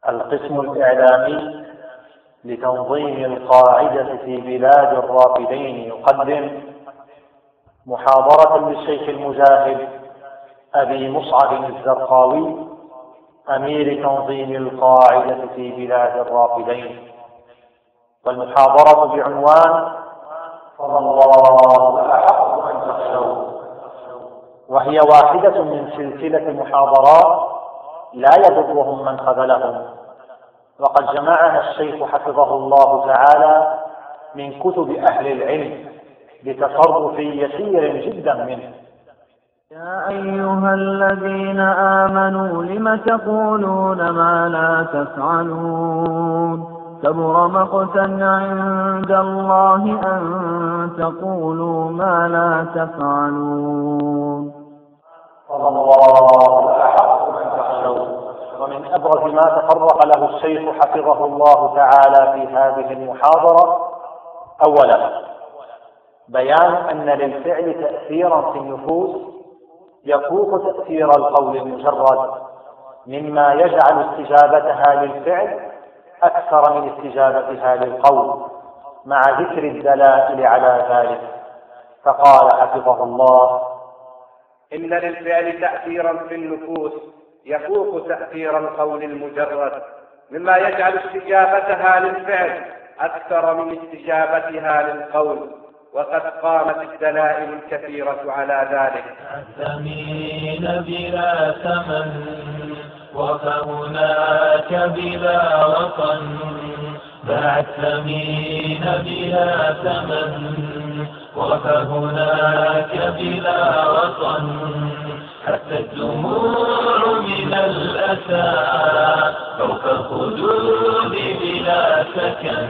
القسم الإعلامي لتنظيم القاعدة في بلاد الرافدين يقدم محاضرة للشيخ المجاهد أبي مصعب الزرقاوي أمير تنظيم القاعدة في بلاد الرافدين، والمحاضرة بعنوان فالله أحق أن تخشوه، وهي واحدة من سلسلة محاضرات لا يضرهم من خذلهم، وقد جمعها الشيخ حفظه الله تعالى من كتب أهل العلم بتصرف يسير جدا منه. يا أيها الذين آمنوا لم تقولون ما لا تفعلون كبر مقتا عند الله أن تقولوا ما لا تفعلون. الله أحق أن تخشوه. ومن أبرز ما تفرق له الشيخ حفظه الله تعالى في هذه المحاضرة أولا بيان أن للفعل تأثيرا في النفوس يفوق تأثير القول المجرد، مما يجعل استجابتها للفعل أكثر من استجابتها للقول، مع ذكر الدلائل على ذلك. فقال حفظه الله: إن للفعل تأثيرا في النفوس يفوق تأثير القول المجرد، مما يجعل استجابتها للفعل أكثر من استجابتها للقول، وقد قامت الدلائل الكثيرة على ذلك. الثمين بلا ثمن وفهناك بلا وطن، باع الثمين بلا ثمن وفهناك بلا وطن، حتى الدموع من الأسى فوق الخدود بلا سكن،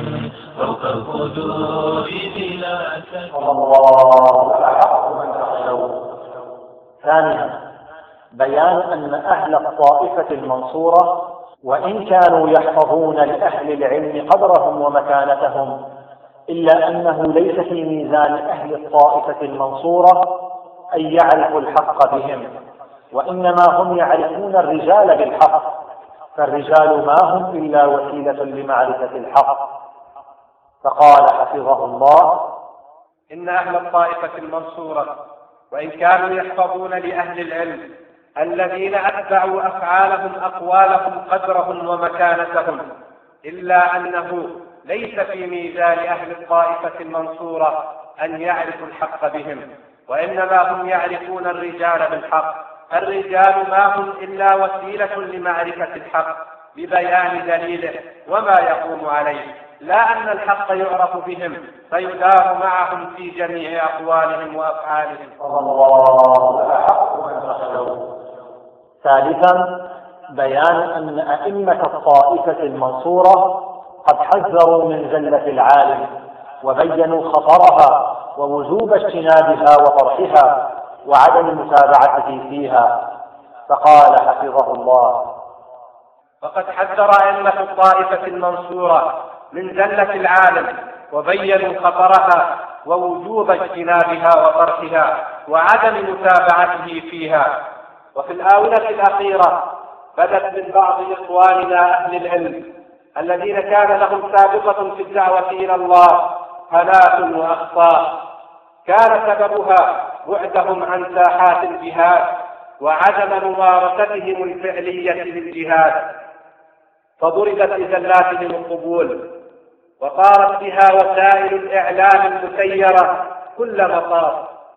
فوق الخدود بلا سكن. الله أحق من تخشوه. ثانيا بيان أن أهل الطائفة المنصورة وإن كانوا يحفظون لأهل العلم قدرهم ومكانتهم، إلا أنه ليس في ميزان أهل الطائفة المنصورة أن يعرفوا الحق بهم، وإنما هم يعرفون الرجال بالحق، فالرجال ما هم إلا وسيلة لمعرفة الحق. فقال حفظه الله: إن أهل الطائفة المنصورة وإن كانوا يحفظون لأهل العلم الذين أتبعوا أفعالهم أقوالهم قدرهم ومكانتهم، إلا أنه ليس في ميزان أهل الطائفة المنصورة أن يعرفوا الحق بهم، وإنما هم يعرفون الرجال بالحق. الرجال ما هم إلا وسيلة لمعرفة الحق ببيان دليله وما يقوم عليه، لا أن الحق يعرف بهم فيدار معهم في جميع أقوالهم وأفعالهم. الله أحق من تخشوه. ثالثا بيان أن أئمة الطائفة المنصورة قد حذروا من زلة العالم، وبينوا خطرها ووجوب اجتنابها وطرحها وعدم متابعته فيها. فقال حفظه الله: فقد حذر أئمة الطائفة المنصورة من زلة العالم، وبينوا خطرها ووجوب اجتنابها وطرحها وعدم متابعته فيها. وفي الآونة الأخيرة بدت من بعض إخواننا أهل العلم الذين كان لهم سابقة في الدعوة إلى الله هنات وأخطاء، كان سببها بعدهم عن ساحات الجهاد وعدم ممارستهم الفعلية للجهاد، فضربت لزلاتهم القبول وطارت بها وسائل الإعلام المسيرة كل مطاف.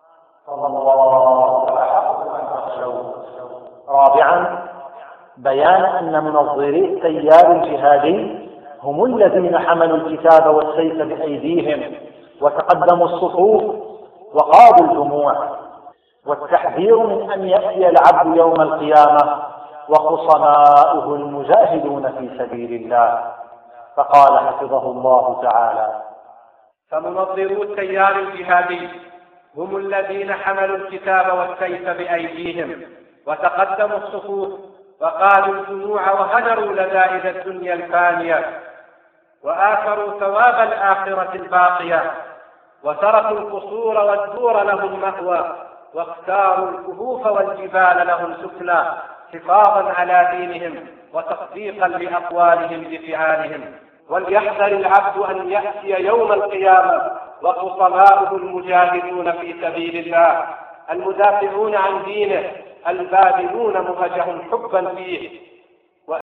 الله أحق من تخشوه. رابعا بيان أن منظري التيار الجهادي هم الذين حملوا الكتاب والسيف بأيديهم وتقدموا الصفوف وقادوا الجموع، والتحذير من أن يأتي العبد يوم القيامة وخصماؤه المجاهدون في سبيل الله. فقال حفظه الله تعالى: فمنظرو التيار الجهادي هم الذين حملوا الكتاب والسيف بأيديهم وتقدموا الصفوف وقادوا الجموع وهجروا لذائذ الدنيا الفانية وآثروا ثواب الآخرة الباقية، وتركوا القصور والدور لهم مأوى، واختاروا الكهوف والجبال لهم سكنى حفاظا على دينهم وتصديقا لأقوالهم بفعالهم. وليحذر العبد أن يأتي يوم القيامة وخصماؤه المجاهدون في سبيل الله المدافعون عن دينه الباذلون مهجهم حبا فيه